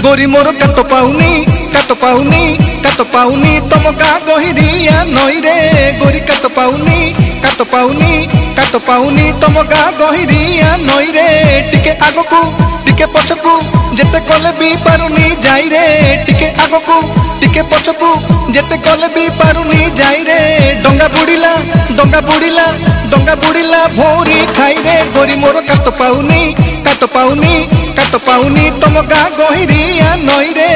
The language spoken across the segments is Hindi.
गोरी मोर कात पाउनी कात पाउनी कात पाउनी तम गाँ गहिरिया नई रे गोरी कात पाउनी कात पाउनी कात पाउनी तम गाँ गहिरिया नई रे टिके आगकू टिके पछकू जेते कले भी पारुनी जाई रे टिके आगकू टिके पछकू जेते कले भी पारुनी जाई रे डंगा बुड़ीला डंगा बुड़ीला डंगा बुड़ीला भौरी खाई रे गोरी मोर कात पाउनी कात पाउनी कात पाउनी तम गाँ गहिरिया नई रे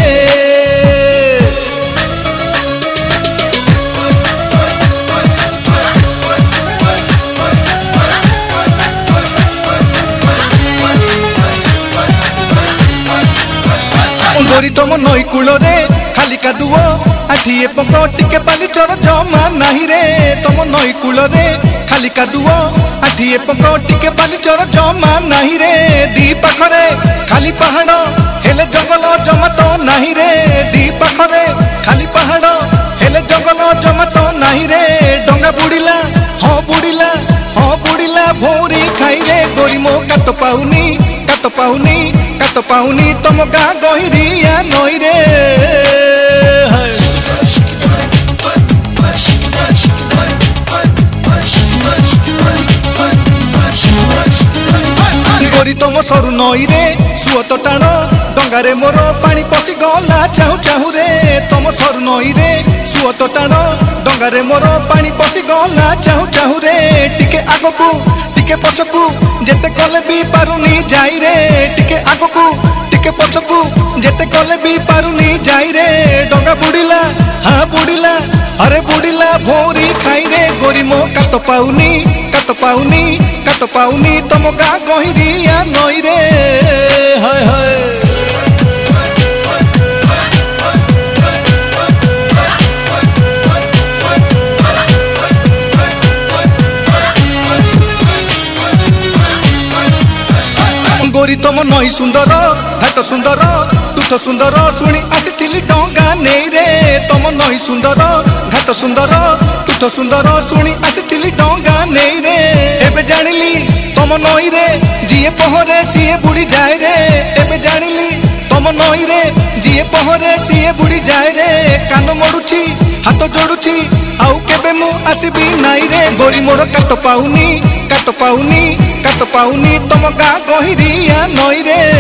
गोरी तम नई कूल रे खाली कादुओ आठिए पक टिके बाली चर जमा नाही रे तम नई कूल रे खाली कादुओ आठिए पक टिके बाली चर जमा नाही रे दी पाखरे खाली पहाड़ हेले जंगल जमा तो नाही रे दी पाखरे खाली पहाड़ हेले जंगल जमा तो नाही रे डंगा बुड़ीला हाँ बुड़ीला भौरी खाई रे गोरी मो कात पाउनी कात पाउनी कात पाउनी तम गाँ गहिरिया नई रे गोरी तम सरू नई रे सुअ तो टाण डंगारे मोर पानी पशि गला चाहू चाहू रे तम सरू नई रे सुअ तो टाण डंगारे मोर पानी पशि गला चाहू चाहू रे टिके आगकू टिके पछकू जेते कले भी पारुनी जाई रे टिके आगकू टिके पछकू जेते कले भी पारुनी जाई रे डंगा बुड़ीला हाँ बुड़ीला अरे बुड़ीला भौरी खाई रे गोरी मो कात पाउनी कात पाउनी कात पाउनी तम गाँ गहिरिया नई रे हाय हाय गोरी तम नई सुंदर घाट सुंदर तुठ सुंदर शुणी आसी डंगा नहीं रे तम नई सुंदर घाट सुंदर तुठ सुंदर शुणी आसी डंगा नहीं रे एबे जानिली तम नई रे जीए पहरे सीए बुड़ी जाए रे एबे जानिली तम नई रे जीए पहरे सीए बुड़ी जाए रे कान मोड़ुची हाथ जोड़ुची आउ केबे मु आसीबी नाई रे गोरी मोर कात पाउनी कात पाउनी कात पाउनी तम गाँ गहिरिया नई रे।